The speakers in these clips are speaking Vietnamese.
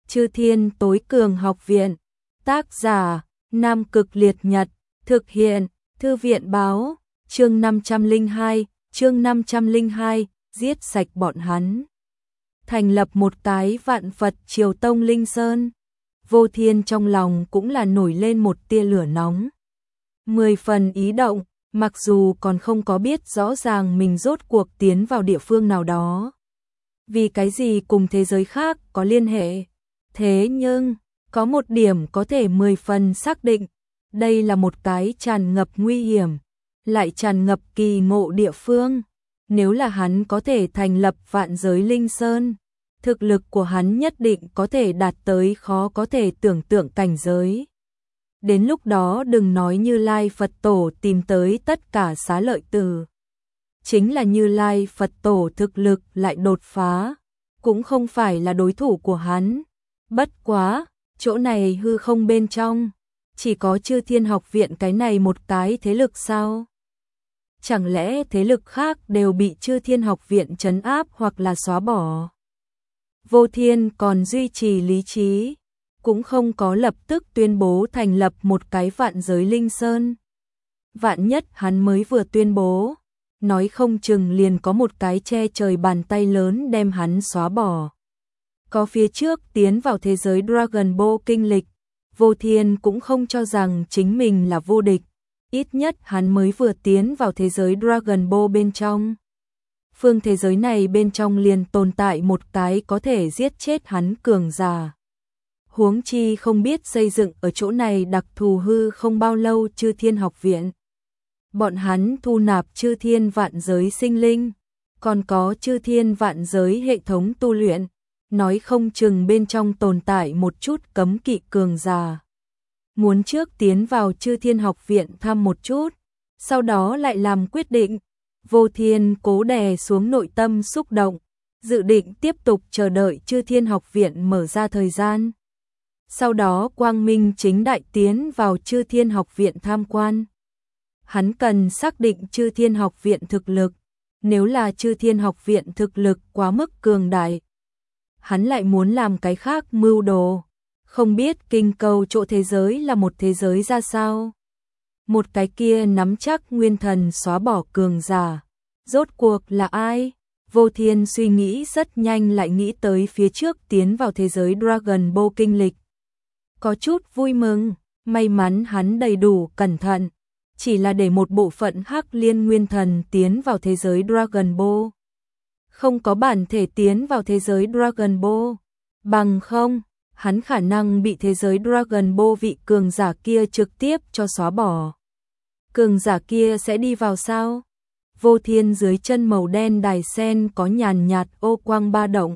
Chư Thiên Tối Cường Học Viện. Tác giả: Nam Cực Liệt Nhật. Thực hiện: Thư viện báo. Chương 502, giết sạch bọn hắn. Thành lập một cái Vạn Phật Triều Tông Linh Sơn. Vô Thiên trong lòng cũng là nổi lên một tia lửa nóng. 10 phần ý động, mặc dù còn không có biết rõ ràng mình rốt cuộc tiến vào địa phương nào đó. Vì cái gì cùng thế giới khác có liên hệ. Thế nhưng, có một điểm có thể 10 phần xác định. Đây là một cái tràn ngập nguy hiểm, lại tràn ngập kỳ ngộ địa phương. Nếu là hắn có thể thành lập Vạn Giới Linh Sơn, thực lực của hắn nhất định có thể đạt tới khó có thể tưởng tượng cảnh giới. Đến lúc đó đừng nói Như Lai Phật Tổ tìm tới tất cả xá lợi tử. Chính là Như Lai Phật Tổ thực lực lại đột phá, cũng không phải là đối thủ của hắn. Bất quá, chỗ này hư không bên trong, chỉ có Chư Thiên Học Viện cái này một cái thế lực sao? Chẳng lẽ thế lực khác đều bị Chư Thiên Học Viện trấn áp hoặc là xóa bỏ? Vô Thiên còn duy trì lý trí, cũng không có lập tức tuyên bố thành lập một cái Vạn Giới Linh Sơn. Vạn nhất hắn mới vừa tuyên bố, nói không chừng liền có một cái che trời bàn tay lớn đem hắn xóa bỏ. Có phía trước tiến vào thế giới Dragon Ball kinh lịch, Vô Thiên cũng không cho rằng chính mình là vô địch. Ít nhất hắn mới vừa tiến vào thế giới Dragon Ball bên trong. Phương thế giới này bên trong liền tồn tại một cái có thể giết chết hắn cường giả. Huống chi không biết xây dựng ở chỗ này đặc thù hư không bao lâu Chư Thiên Học Viện. Bọn hắn thu nạp Chư Thiên Vạn Giới sinh linh, còn có Chư Thiên Vạn Giới hệ thống tu luyện, nói không chừng bên trong tồn tại một chút cấm kỵ cường giả. Muốn trước tiến vào Chư Thiên Học Viện thăm một chút, sau đó lại làm quyết định. Vô Thiên cố đè xuống nội tâm xúc động, dự định tiếp tục chờ đợi Chư Thiên Học Viện mở ra thời gian. Sau đó quang minh chính đại tiến vào Chư Thiên Học Viện tham quan. Hắn cần xác định Chư Thiên Học Viện thực lực, nếu là Chư Thiên Học Viện thực lực quá mức cường đại, hắn lại muốn làm cái khác mưu đồ. Không biết kinh cầu chỗ thế giới là một thế giới ra sao. Một cái kia nắm chắc nguyên thần xóa bỏ cường giả, rốt cuộc là ai? Vô Thiên suy nghĩ rất nhanh lại nghĩ tới phía trước tiến vào thế giới Dragon Ball kinh lịch. Có chút vui mừng, may mắn hắn đầy đủ cẩn thận, chỉ là để một bộ phận Hắc Liên nguyên thần tiến vào thế giới Dragon Ball. Không có bản thể tiến vào thế giới Dragon Ball, bằng không, hắn khả năng bị thế giới Dragon Ball vị cường giả kia trực tiếp cho xóa bỏ. Cường giả kia sẽ đi vào sao? Vô Thiên dưới chân màu đen đài sen có nhàn nhạt ô quang ba động.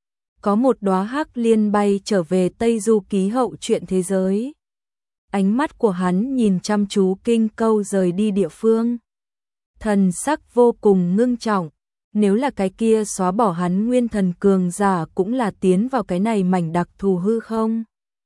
Có một đóa hắc liên bay trở về Tây Du Ký hậu truyện thế giới. Ánh mắt của hắn nhìn chăm chú kinh câu rời đi địa phương. Thần sắc vô cùng ngưng trọng. Nếu là cái kia xóa bỏ hắn nguyên thần cường giả cũng là tiến vào cái này mảnh đặc thù hư không?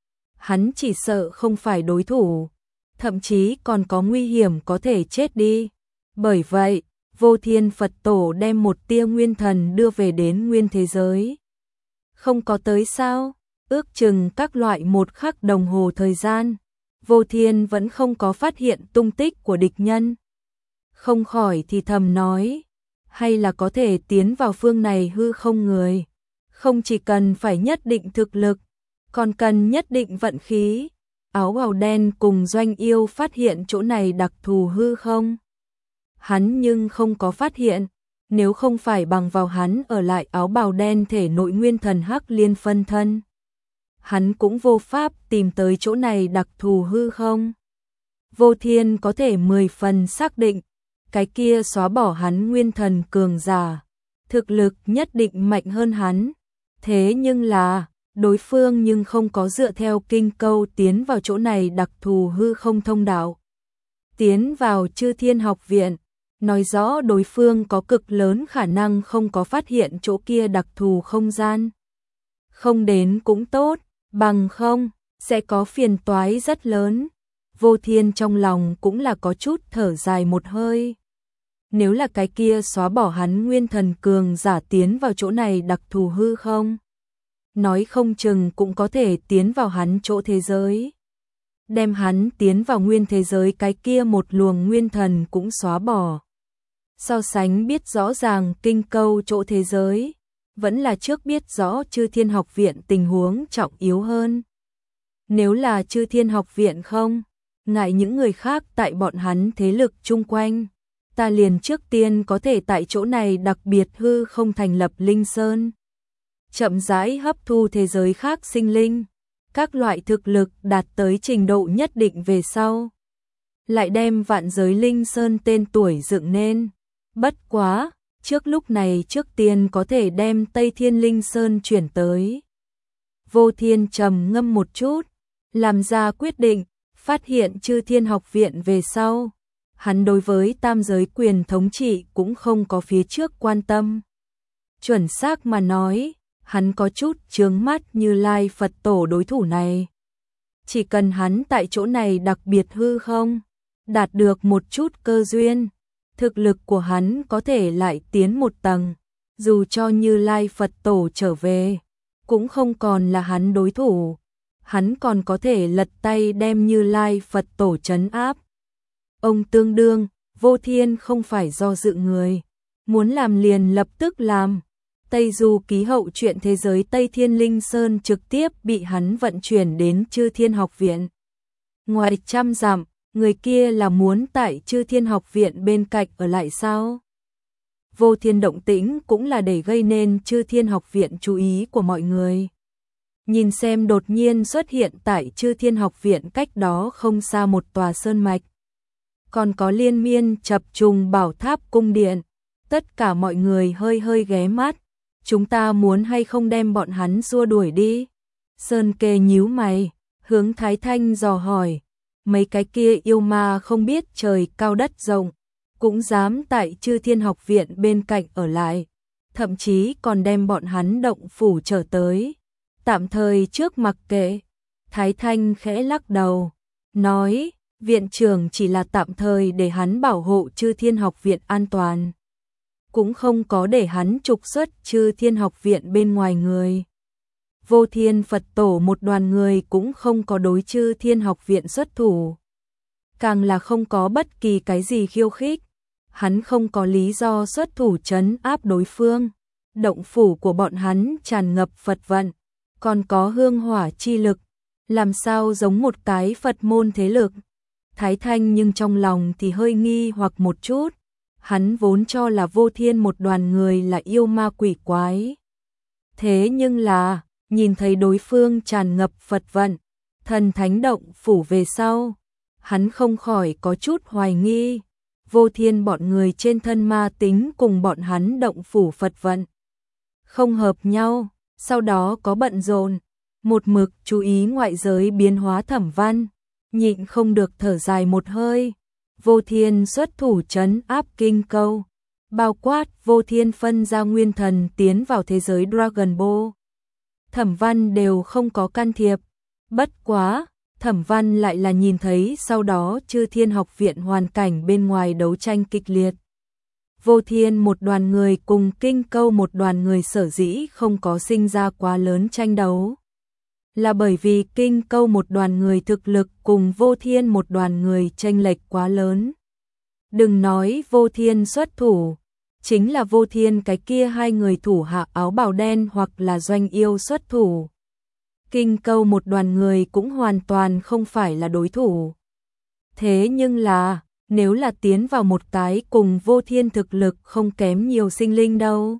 Hắn chỉ sợ không phải đối thủ, thậm chí còn có nguy hiểm có thể chết đi. Bởi vậy, Vô Thiên Phật Tổ đem một tia nguyên thần đưa về đến nguyên thế giới. Không có tới sao? Ước chừng các loại một khắc đồng hồ thời gian, Vô Thiên vẫn không có phát hiện tung tích của địch nhân. Không khỏi thì thầm nói, hay là có thể tiến vào phương này hư không người. Không chỉ cần phải nhất định thực lực, còn cần nhất định vận khí. Áo bào đen cùng Doanh Yêu phát hiện chỗ này đặc thù hư không? Hắn nhưng không có phát hiện, nếu không phải bằng vào hắn ở lại áo bào đen thể nội nguyên thần Hắc Liên phân thân, hắn cũng vô pháp tìm tới chỗ này đặc thù hư không. Vô Thiên có thể 10 phần xác định, cái kia xóa bỏ hắn nguyên thần cường giả, thực lực nhất định mạnh hơn hắn. Thế nhưng là, đối phương nhưng không có dựa theo kinh câu tiến vào chỗ này đặc thù hư không thông đạo. Tiến vào Chư Thiên Học Viện, nói rõ đối phương có cực lớn khả năng không có phát hiện chỗ kia đặc thù không gian. Không đến cũng tốt, bằng không, sẽ có phiền toái rất lớn. Vô Thiên trong lòng cũng là có chút thở dài một hơi. Nếu là cái kia xóa bỏ hắn nguyên thần cường giả tiến vào chỗ này đặc thù hư không, nói không chừng cũng có thể tiến vào hắn chỗ thế giới. Đem hắn tiến vào nguyên thế giới, cái kia một luồng nguyên thần cũng xóa bỏ. So sánh biết rõ ràng kinh câu chỗ thế giới, vẫn là trước biết rõ Chư Thiên Học Viện tình huống trọng yếu hơn. Nếu là Chư Thiên Học Viện không ngại những người khác tại bọn hắn thế lực chung quanh, ta liền trước tiên có thể tại chỗ này đặc biệt hư không thành lập linh sơn, chậm rãi hấp thu thế giới khác sinh linh, các loại thực lực đạt tới trình độ nhất định về sau, lại đem vạn giới linh sơn tên tuổi dựng nên. Bất quá, trước lúc này trước tiên có thể đem Tây Thiên Linh Sơn chuyển tới. Vô Thiên trầm ngâm một chút, làm ra quyết định, phát hiện Chư Thiên Học Viện về sau, hắn đối với tam giới quyền thống trị cũng không có phía trước quan tâm. Chuẩn xác mà nói, hắn có chút chướng mắt Như Lai Phật Tổ đối thủ này. Chỉ cần hắn tại chỗ này đặc biệt hư không, đạt được một chút cơ duyên, thực lực của hắn có thể lại tiến một tầng, dù cho Như Lai Phật Tổ trở về, cũng không còn là hắn đối thủ, hắn còn có thể lật tay đem Như Lai Phật Tổ trấn áp. Ông tương đương, Vô Thiên không phải do dự người, muốn làm liền lập tức làm. Tây Du Ký hậu chuyện thế giới Tây Thiên Linh Sơn trực tiếp bị hắn vận chuyển đến Chư Thiên Học Viện. Ngoài 100 dặm, người kia là muốn tại Chư Thiên Học Viện bên cạnh ở lại sao? Vô Thiên động tĩnh cũng là để gây nên Chư Thiên Học Viện chú ý của mọi người. Nhìn xem đột nhiên xuất hiện tại Chư Thiên Học Viện cách đó không xa một tòa sơn mạch. Còn có liên miên chập trùng bảo tháp cung điện. Tất cả mọi người hơi hơi ghé mắt. Chúng ta muốn hay không đem bọn hắn xua đuổi đi? Sơn Kê nhíu mày, hướng Thái Thanh dò hỏi. Mấy cái kia yêu ma không biết trời cao đất rộng, cũng dám tại Chư Thiên Học Viện bên cạnh ở lại, thậm chí còn đem bọn hắn động phủ trở tới. Tạm thời trước mặc kệ. Thái Thanh khẽ lắc đầu, nói, viện trưởng chỉ là tạm thời để hắn bảo hộ Chư Thiên Học Viện an toàn, cũng không có để hắn trục xuất Chư Thiên Học Viện bên ngoài người. Vô Thiên Phật Tổ một đoàn người cũng không có đối Chư Thiên Học Viện xuất thủ, càng là không có bất kỳ cái gì khiêu khích, hắn không có lý do xuất thủ trấn áp đối phương. Động phủ của bọn hắn tràn ngập Phật vận, còn có hương hỏa chi lực, làm sao giống một cái Phật môn thế lực. Thái Thanh nhưng trong lòng thì hơi nghi hoặc một chút, hắn vốn cho là Vô Thiên một đoàn người là yêu ma quỷ quái. Thế nhưng là, nhìn thấy đối phương tràn ngập Phật vận, thần thánh động phủ về sau, hắn không khỏi có chút hoài nghi, Vô Thiên bọn người trên thân ma tính cùng bọn hắn động phủ Phật vận không hợp nhau. Sau đó có bận rộn, một mực chú ý ngoại giới biến hóa Thẩm Văn, nhịn không được thở dài một hơi. Vô Thiên xuất thủ trấn áp kinh câu, bao quát Vô Thiên phân ra nguyên thần tiến vào thế giới Dragon Ball. Thẩm Văn đều không có can thiệp, bất quá, Thẩm Văn lại là nhìn thấy sau đó Chư Thiên Học Viện hoàn cảnh bên ngoài đấu tranh kịch liệt. Vô Thiên một đoàn người cùng kinh câu một đoàn người sở dĩ không có sinh ra quá lớn tranh đấu, là bởi vì kinh câu một đoàn người thực lực cùng Vô Thiên một đoàn người chênh lệch quá lớn. Đừng nói Vô Thiên xuất thủ, chính là Vô Thiên cái kia hai người thủ hạ áo bào đen hoặc là Doanh Yêu xuất thủ, kinh câu một đoàn người cũng hoàn toàn không phải là đối thủ. Thế nhưng là, nếu là tiến vào một cái cùng Vô Thiên thực lực không kém nhiều sinh linh đâu.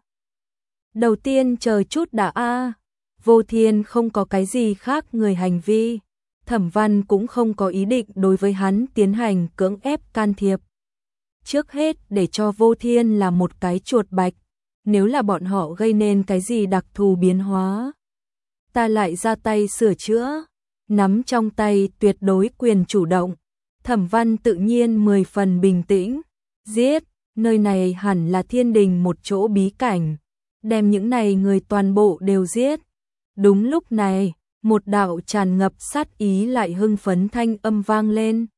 Đầu tiên chờ chút đã a. Vô Thiên không có cái gì khác người hành vi, Thẩm Văn cũng không có ý định đối với hắn tiến hành cưỡng ép can thiệp. Trước hết để cho Vô Thiên là một cái chuột bạch, nếu là bọn họ gây nên cái gì đặc thù biến hóa, ta lại ra tay sửa chữa, nắm trong tay tuyệt đối quyền chủ động. Thẩm Văn tự nhiên 10 phần bình tĩnh, giết, nơi này hẳn là thiên đình một chỗ bí cảnh, đem những này người toàn bộ đều giết. Đúng lúc này, một đạo tràn ngập sát ý lại hưng phấn thanh âm vang lên.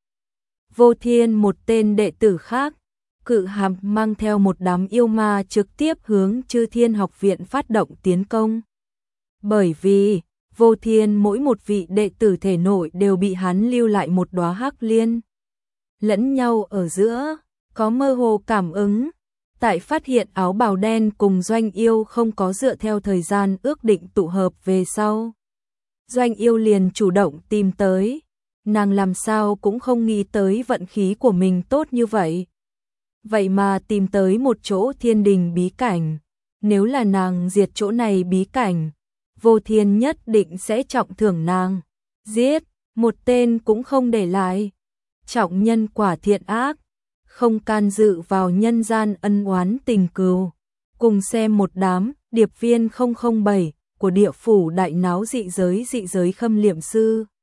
Vô Thiên một tên đệ tử khác, Cự Hàm mang theo một đám yêu ma trực tiếp hướng Chư Thiên Học Viện phát động tiến công. Bởi vì, Vô Thiên mỗi một vị đệ tử thể nội đều bị hắn lưu lại một đóa hắc liên. Lẫn nhau ở giữa, có mơ hồ cảm ứng. Tại phát hiện áo bào đen cùng Doanh Yêu không có dựa theo thời gian ước định tụ hợp về sau. Doanh Yêu liền chủ động tìm tới. Nàng làm sao cũng không nghĩ tới vận khí của mình tốt như vậy. Vậy mà tìm tới một chỗ thiên đình bí cảnh. Nếu là nàng diệt chỗ này bí cảnh, Vô Thiên nhất định sẽ trọng thưởng nàng. Giết, một tên cũng không để lại. Trọng nhân quả thiện ác, không can dự vào nhân gian ân oán tình cừu. Cùng xem một đám điệp viên 007 của địa phủ đại náo dị giới khâm liệm sư.